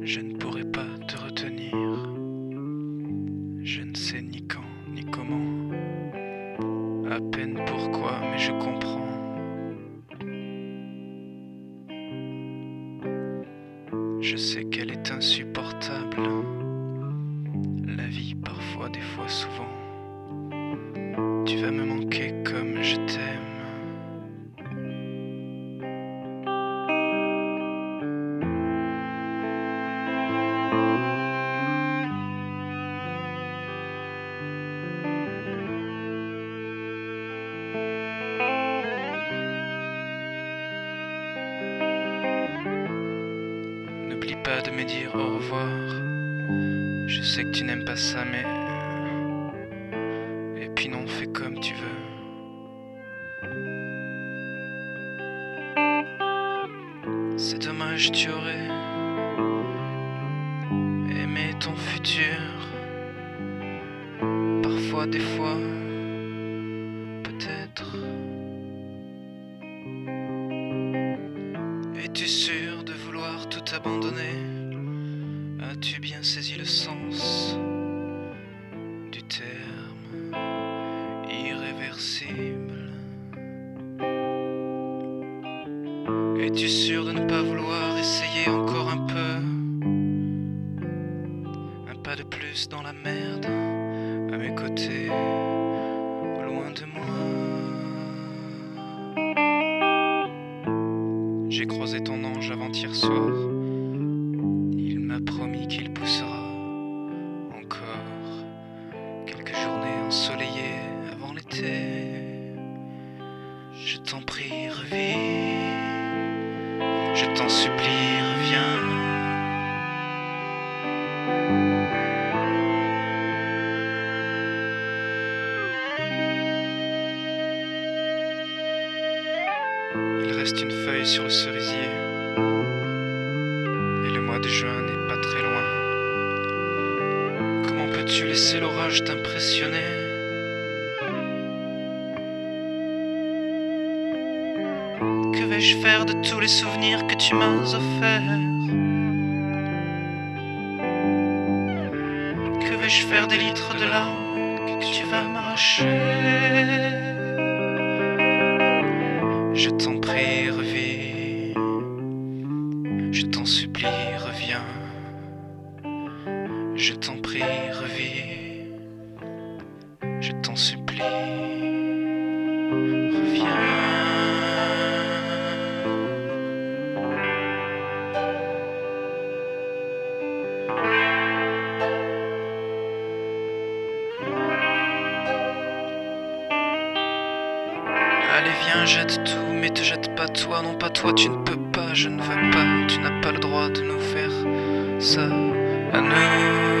Je ne pourrai pas te retenir. Je ne sais ni quand ni comment. À peine pourquoi, mais je comprends. Je sais qu'elle est insupportable. La vie parfois, des fois, souvent. Tu vas me manquer comme je t'aime. N'oublie pas de me dire au revoir. Je sais que tu n'aimes pas ça, mais... Et puis non, fais comme tu veux. C'est dommage, tu aurais aimé ton futur. Parfois, des fois, peut-être. Es-tu sûr de vouloir tout abandonner? As-tu bien saisi le sens du terme irréversible? Es-tu sûr de ne pas vouloir essayer encore un peu? Un pas de plus dans la merde, à mes côtés, loin de moi. J'ai croisé ton ange avant-hier soir. Il m'a promis qu'il poussera encore quelques journées ensoleillées avant l'été. Je t'en prie, revis. Je t'en supplie, reviens. Il reste une feuille sur le cerisier. Et le mois de juin n'est pas très loin. Comment peux-tu laisser l'orage t'impressionner? Que vais-je faire de tous les souvenirs que tu m'as offerts? Que vais-je faire des litres de larmes que tu vas m'arracher? Je t'en prie, revis. Je t'en supplie, reviens. Je t'en prie, revis. Je t'en supplie, reviens. Allez viens, jette tout, mais te jette pas toi, non pas toi, tu ne peux pas, je ne veux pas, tu n'as pas le droit de nous faire ça à nous.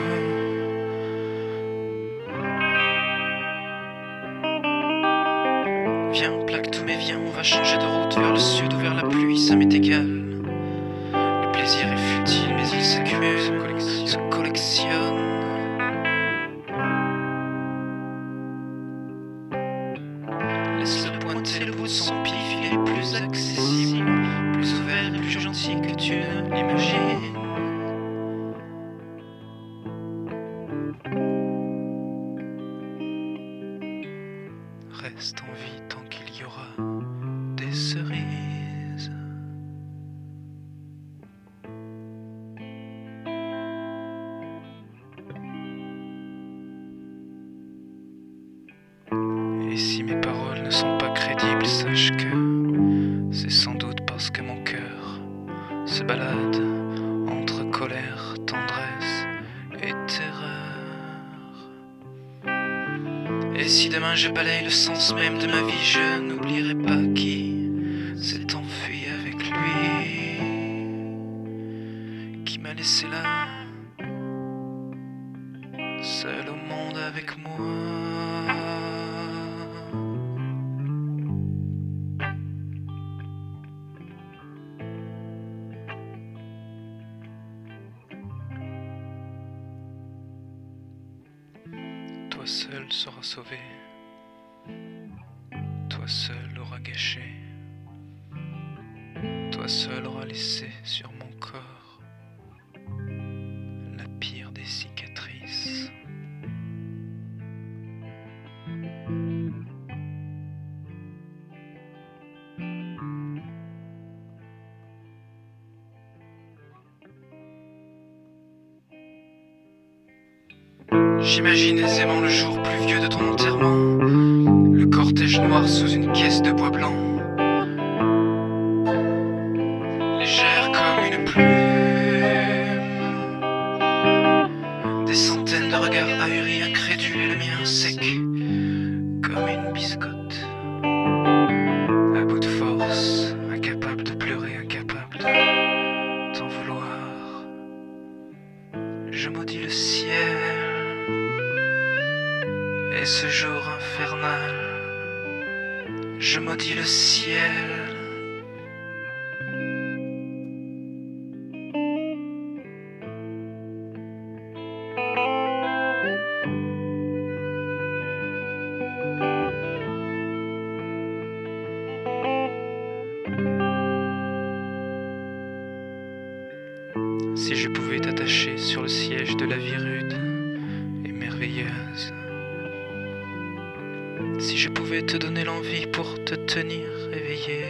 Viens, plaque tout, mais viens, on va changer de route vers le sud ou vers la pluie, ça m'est égal. Le plaisir est futile, mais il s'accumule, se collectionne. Laisse-le pointer le bout de son pif, il est plus accessible, plus ouvert et plus gentil que tu ne l'imagines. Reste en vie tant qu'il y aura des cerises. Et si mes paroles ne sont pas crédibles, sache que c'est sans doute parce que mon cœur se balade entre colère, tendresse et terreur. Et si demain je balaye le sens même de ma vie, je n'oublierai pas qui s'est enfui avec lui, qui m'a laissé là, seul au monde avec moi. Toi seul seras sauvé, toi seul auras gâché, toi seul auras laissé sur mon corps J'imagine aisément le jour pluvieux de ton enterrement, le cortège noir sous une caisse de bois blanc, légère comme une plume, des centaines de regards ahuris, incrédules, et le mien sec comme une biscotte, à bout de force, incapable de pleurer, incapable de t'en vouloir. Je maudis le ciel et ce jour infernal. Je maudis le ciel. Si je pouvais t'attacher sur le siège de la vie rude et merveilleuse, si je pouvais te donner l'envie pour te tenir éveillé,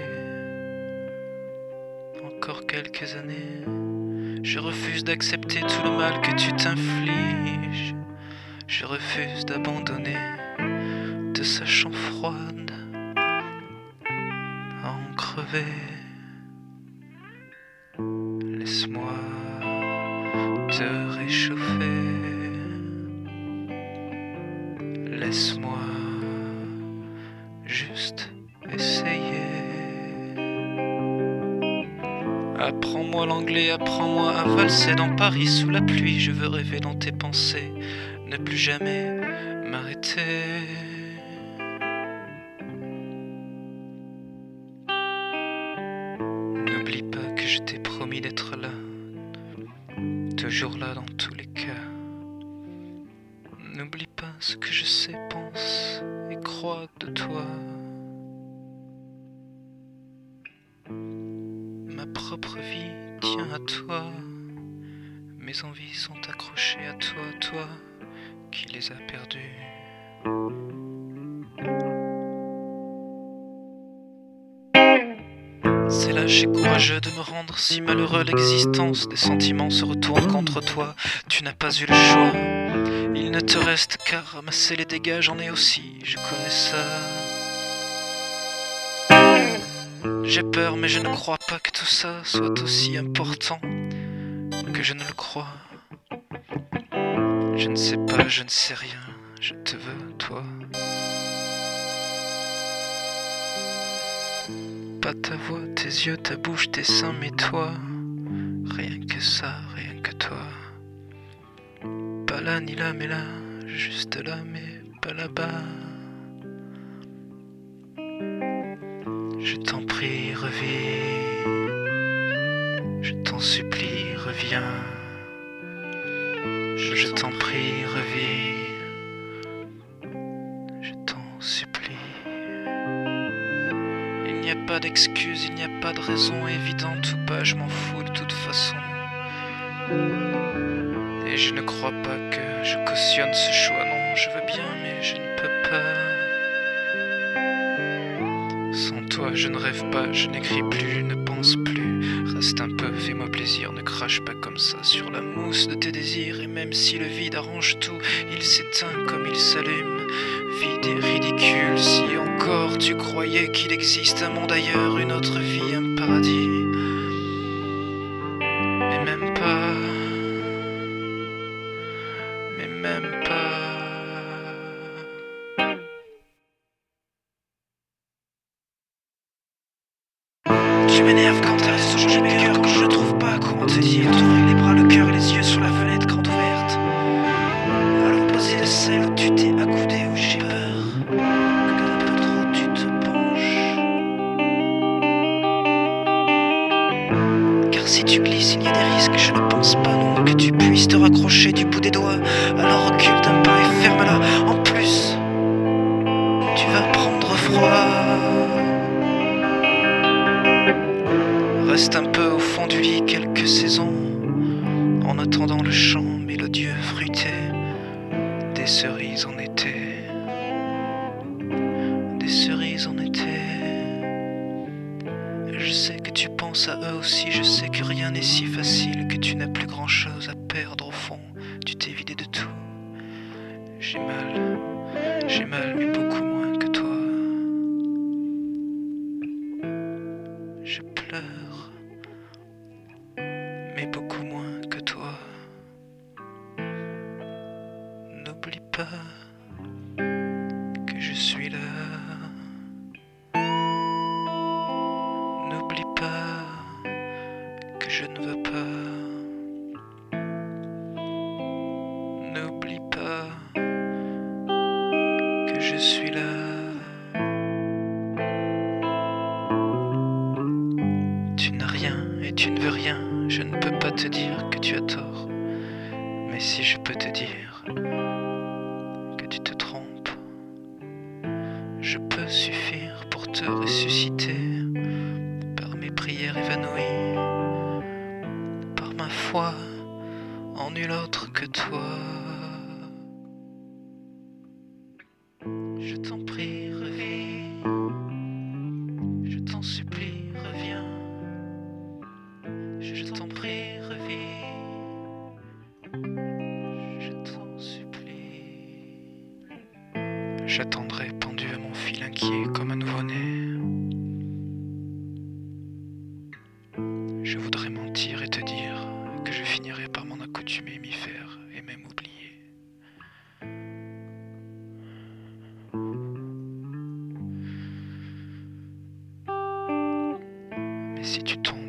encore quelques années, je refuse d'accepter tout le mal que tu t'infliges, je refuse d'abandonner, te sachant froide, à en crever. Laisse-moi te réchauffer, laisse-moi juste essayer. Apprends-moi l'anglais, apprends-moi à valser dans Paris sous la pluie. Je veux rêver dans tes pensées, ne plus jamais m'arrêter. N'oublie pas que je t'ai promis d'être là, toujours là dans tous les cas. N'oublie pas ce que je sais, pense et crois de toi. Ma propre vie tient à toi, mes envies sont accrochées à toi, toi qui les as perdues. C'est lâche et courageux de me rendre si malheureux. L'existence des sentiments se retourne contre toi. Tu n'as pas eu le choix. Il ne te reste qu'à ramasser les dégâts. J'en ai aussi, je connais ça. J'ai peur mais je ne crois pas que tout ça soit aussi important que je ne le crois. Je ne sais pas, je ne sais rien. Je te veux, toi. Pas ta voix, tes yeux, ta bouche, tes seins, mais toi. Rien que ça, rien que toi. Pas là ni là, mais là. Juste là, mais pas là-bas. Je t'en prie, reviens. Je t'en supplie, reviens. Je t'en prie, reviens. Je t'en supplie. Il n'y a pas d'excuse, il n'y a pas de raison évidente ou pas, je m'en fous de toute façon. Et je ne crois pas que je cautionne ce choix, non, je veux bien, mais je ne peux pas. Sans toi, je ne rêve pas, je n'écris plus, je ne pense plus. Reste un peu, fais-moi plaisir, ne crache pas comme ça sur la mousse de tes désirs. Et même si le vide arrange tout, il s'éteint comme il s'allume. Vide et ridicule, si encore tu croyais qu'il existe un monde ailleurs, une autre vie, un paradis. Mais même pas. Mais même pas. Tu m'énerves quand t'as changé mes cœurs, quand je ne trouve pas comment te dire. T'ouvrir les bras, le cœur et les yeux sur la fenêtre grande ouverte. À l'opposé de celle où tu t'es accoudé, où j'ai peur que d'un peu trop tu te penches. Car si tu glisses, il y a des risques, je ne pense pas non que tu puisses te raccrocher du bout des doigts. Alors recule d'un pas et ferme-la. En plus, tu vas prendre froid. Reste un peu au fond du lit quelques saisons, en attendant le chant mélodieux fruité des cerises en été. Des cerises en été. Je sais que tu penses à eux aussi, je sais que rien n'est si facile, que tu n'as plus grand chose à perdre au fond, tu t'es vidé de tout. j'ai mal, mais beaucoup moins que toi. Je pleure, mais beaucoup moins que toi. N'oublie pas que je suis là. N'oublie pas que je ne veux pas. N'oublie pas que je suis là. Tu n'as rien et tu ne veux rien. Je ne peux pas te dire que tu as tort. Mais si je peux te dire que tu te trompes, je peux suffire pour te ressusciter par mes prières évanouies, par ma foi en nul autre que toi. Je t'en prie, reviens. Je t'en supplie, reviens. Je t'en prie, reviens. Je t'en supplie. J'attendrai pendu à mon fil inquiet comme un nouveau-né. Je voudrais mentir et te dire que je finirai par m'en accoutumer, m'y faire et même oublier. Mais si tu tombes